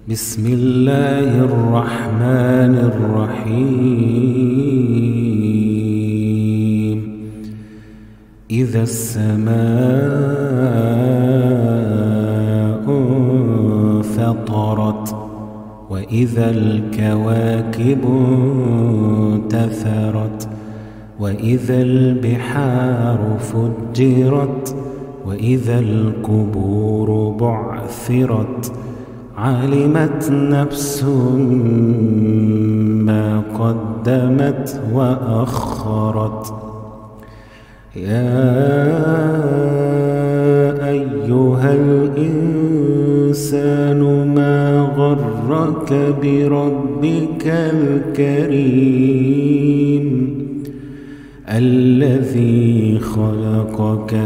بسم الله الرحمن الرحيم. إذا السماء انفطرت وإذا الكواكب انتثرت وإذا البحار فجرت وإذا القبور بعثرت علمت نفس ما قدمت وأخرت. يا أيها الإنسان ما غرك بربك الكريم الذي خلقك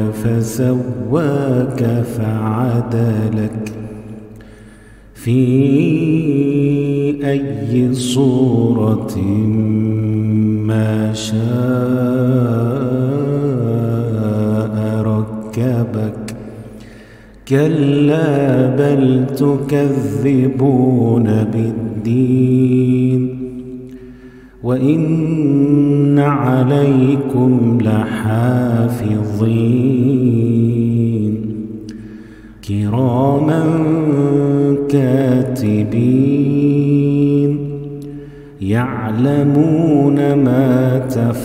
فسواك فعدلك في أي صورة ما شاء ركبك. كلا بل تكذبون بالدين وإن عليكم لحافظين كراما كاتبين يعلمون ما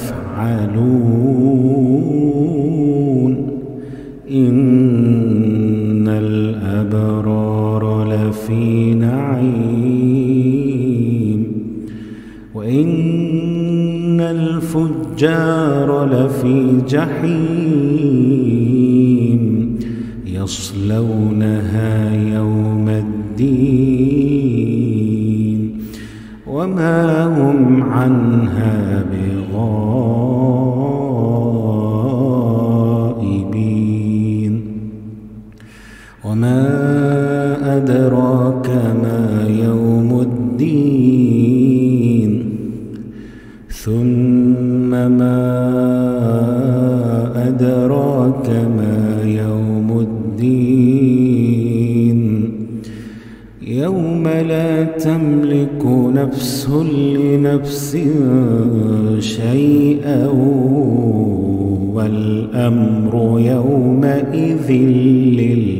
تفعلون. إن الأبرار لفي نعيم وإن الفجار لفي جحيم يصلونها يوم الدين وما هم عنها بغائبين. وما أدراك ما يوم الدين ثم ما أدراك ما يوم الدين يوم لا تملك نفس لنفس شيئا والأمر يومئذ لله.